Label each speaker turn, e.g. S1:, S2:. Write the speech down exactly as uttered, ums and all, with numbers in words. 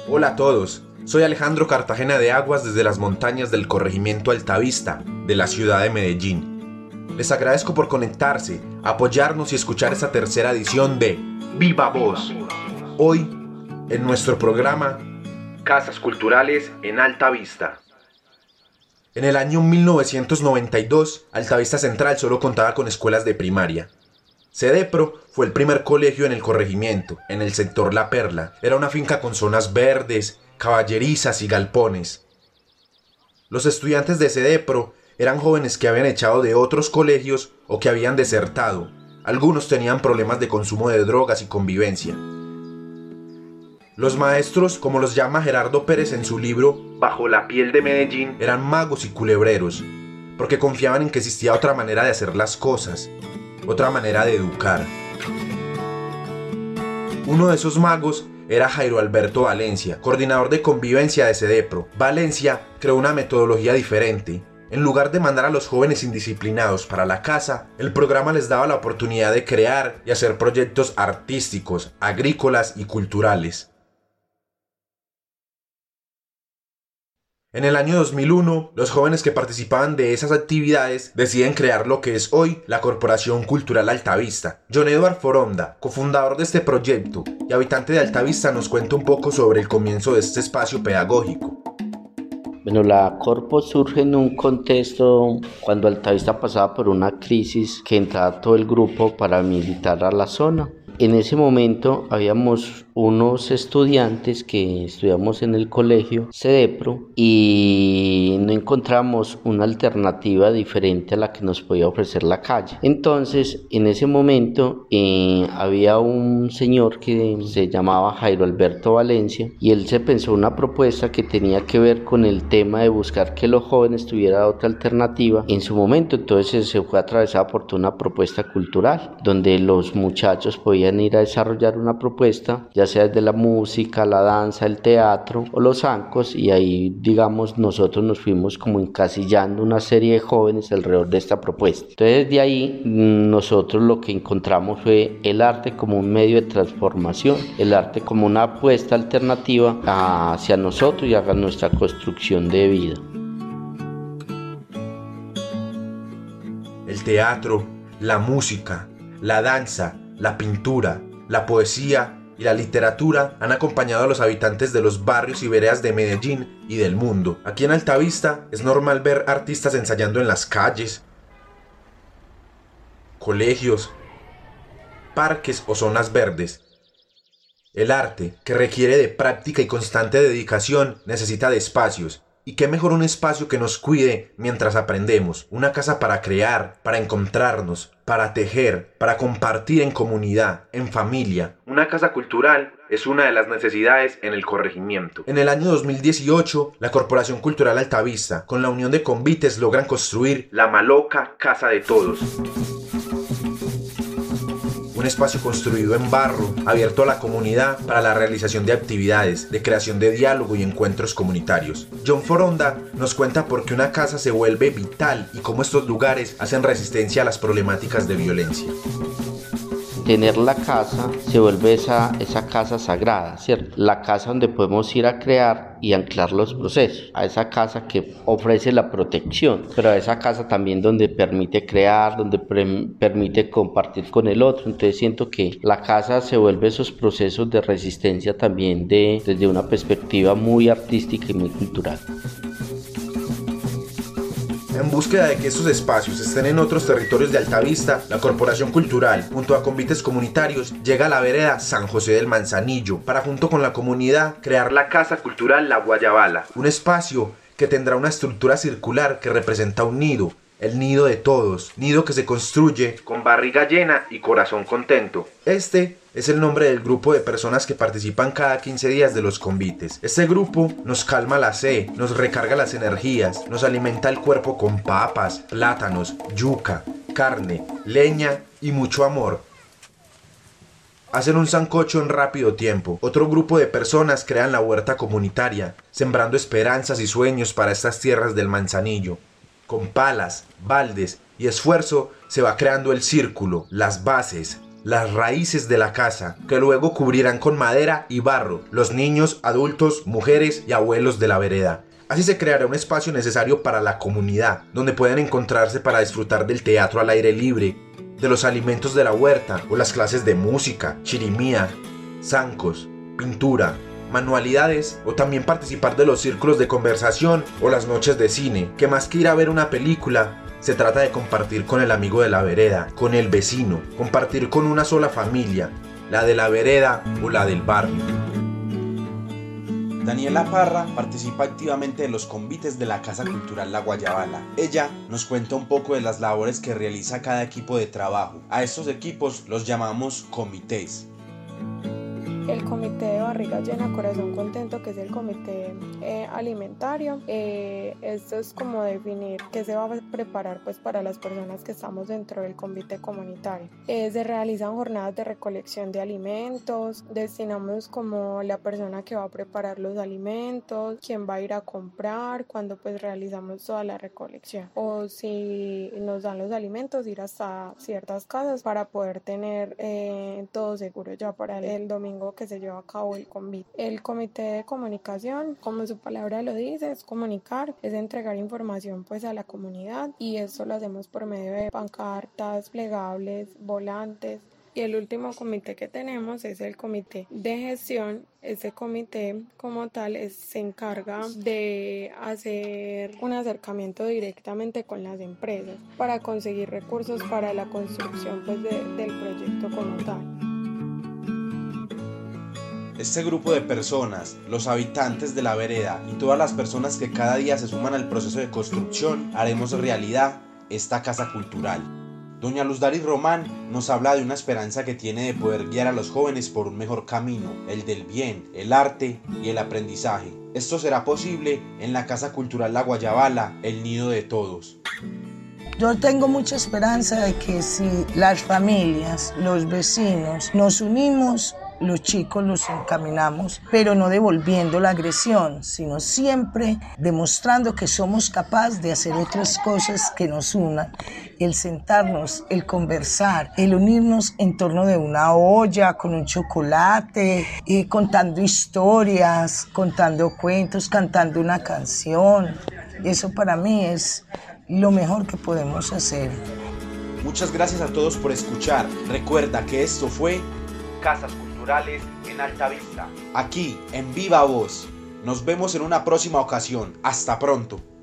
S1: Hola a todos, soy Alejandro Cartagena de Aguas desde las montañas del corregimiento Altavista, de la ciudad de Medellín. Les agradezco por conectarse, apoyarnos y escuchar esta tercera edición de Viva Voz. Hoy, en nuestro programa Casas Culturales en Altavista. En el año mil novecientos noventa y dos, Altavista Central solo contaba con escuelas de primaria. CEDEPRO fue el primer colegio en el corregimiento, en el sector La Perla. Era una finca con zonas verdes, caballerizas y galpones. Los estudiantes de CEDEPRO eran jóvenes que habían echado de otros colegios o que habían desertado. Algunos tenían problemas de consumo de drogas y convivencia. Los maestros, como los llama Gerardo Pérez en su libro Bajo la piel de Medellín, eran magos y culebreros, porque confiaban en que existía otra manera de hacer las cosas, otra manera de educar. Uno de esos magos era Jairo Alberto Valencia, coordinador de convivencia de CEDEPRO. Valencia creó una metodología diferente. En lugar de mandar a los jóvenes indisciplinados para la casa, el programa les daba la oportunidad de crear y hacer proyectos artísticos, agrícolas y culturales. En el año dos mil uno, los jóvenes que participaban de esas actividades deciden crear lo que es hoy la Corporación Cultural Altavista. John Edward Foronda, cofundador de este proyecto y habitante de Altavista, nos cuenta un poco sobre el comienzo de este espacio pedagógico.
S2: Bueno, la Corpo surge en un contexto cuando Altavista pasaba por una crisis que entraba todo el grupo paramilitar a la zona. En ese momento habíamos unos estudiantes que estudiamos en el colegio CEDEPRO y no encontramos una alternativa diferente a la que nos podía ofrecer la calle. Entonces, en ese momento eh, había un señor que se llamaba Jairo Alberto Valencia y él se pensó una propuesta que tenía que ver con el tema de buscar que los jóvenes tuvieran otra alternativa. En su momento, entonces, se fue atravesada por toda una propuesta cultural, donde los muchachos podían ir a desarrollar una propuesta, ya sea desde la música, la danza, el teatro o los zancos, y ahí, digamos, nosotros nos fuimos como encasillando una serie de jóvenes alrededor de esta propuesta. Entonces, de ahí nosotros lo que encontramos fue el arte como un medio de transformación, el arte como una apuesta alternativa hacia nosotros y hacia nuestra construcción de vida.
S1: El teatro, la música, la danza, la pintura, la poesía y la literatura han acompañado a los habitantes de los barrios y veredas de Medellín y del mundo. Aquí en Altavista es normal ver artistas ensayando en las calles, colegios, parques o zonas verdes. El arte, que requiere de práctica y constante dedicación, necesita de espacios. Y qué mejor un espacio que nos cuide mientras aprendemos, una casa para crear, para encontrarnos, para tejer, para compartir en comunidad, en familia. Una casa cultural es una de las necesidades en el corregimiento. En el año dos mil dieciocho, la Corporación Cultural Altavista, con la unión de convites, logran construir la Maloca Casa de Todos. Un espacio construido en barro, abierto a la comunidad para la realización de actividades, de creación de diálogo y encuentros comunitarios. John Foronda nos cuenta por qué una casa se vuelve vital y cómo estos lugares hacen resistencia a las problemáticas de violencia.
S2: Tener la casa se vuelve esa, esa casa sagrada, ¿cierto? La casa donde podemos ir a crear y anclar los procesos, a esa casa que ofrece la protección, pero a esa casa también donde permite crear, donde pre- permite compartir con el otro. Entonces siento que la casa se vuelve esos procesos de resistencia también de, desde una perspectiva muy artística y muy cultural.
S1: En búsqueda de que estos espacios estén en otros territorios de Altavista, la Corporación Cultural, junto a convites comunitarios, llega a la vereda San José del Manzanillo para, junto con la comunidad, crear la Casa Cultural La Guayabala, un espacio que tendrá una estructura circular que representa un nido, el nido de todos, nido que se construye con barriga llena y corazón contento. Este es el nombre del grupo de personas que participan cada quince días de los convites. Este grupo nos calma la sed, nos recarga las energías, nos alimenta el cuerpo con papas, plátanos, yuca, carne, leña y mucho amor. Hacen un sancocho en rápido tiempo. Otro grupo de personas crean la huerta comunitaria, sembrando esperanzas y sueños para estas tierras del Manzanillo. Con palas, baldes y esfuerzo se va creando el círculo, las bases, las raíces de la casa, que luego cubrirán con madera y barro los niños, adultos, mujeres y abuelos de la vereda. Así se creará un espacio necesario para la comunidad, donde puedan encontrarse para disfrutar del teatro al aire libre, de los alimentos de la huerta o las clases de música, chirimía, zancos, pintura, manualidades o también participar de los círculos de conversación o las noches de cine, que más que ir a ver una película, se trata de compartir con el amigo de la vereda, con el vecino, compartir con una sola familia, la de la vereda o la del barrio.
S3: Daniela Parra participa activamente de los convites de la Casa Cultural La Guayabala. Ella nos cuenta un poco de las labores que realiza cada equipo de trabajo. A estos equipos los llamamos comités.
S4: El comité de barriga llena, corazón contento, que es el comité eh, alimentario. Eh, esto es como definir qué se va a preparar pues para las personas que estamos dentro del comité comunitario. Eh, se realizan jornadas de recolección de alimentos, destinamos como la persona que va a preparar los alimentos, quién va a ir a comprar, cuando pues realizamos toda la recolección. O si nos dan los alimentos, ir hasta ciertas casas para poder tener eh, todo seguro ya para el, el domingo que se lleva a cabo el convite. El comité de comunicación, como su palabra lo dice, es comunicar, es entregar información pues a la comunidad, y esto lo hacemos por medio de pancartas, plegables, volantes. Y el último comité que tenemos es el comité de gestión. Este comité como tal es, se encarga de hacer un acercamiento directamente con las empresas para conseguir recursos para la construcción pues, de, del proyecto como tal.
S3: Este grupo de personas, los habitantes de la vereda y todas las personas que cada día se suman al proceso de construcción, haremos realidad esta casa cultural. Doña Luz Daris Román nos habla de una esperanza que tiene de poder guiar a los jóvenes por un mejor camino, el del bien, el arte y el aprendizaje. Esto será posible en la Casa Cultural La Guayabala, el nido de todos.
S5: Yo tengo mucha esperanza de que si las familias, los vecinos, nos unimos, los chicos los encaminamos, pero no devolviendo la agresión, sino siempre demostrando que somos capaces de hacer otras cosas que nos unan. El sentarnos, el conversar, el unirnos en torno de una olla con un chocolate, y contando historias, contando cuentos, cantando una canción. Eso para mí es lo mejor que podemos hacer.
S3: Muchas gracias a todos por escuchar. Recuerda que esto fue
S1: Casas Culturales en Altavista.
S3: Aquí, en Viva Voz. Nos vemos en una próxima ocasión. Hasta pronto.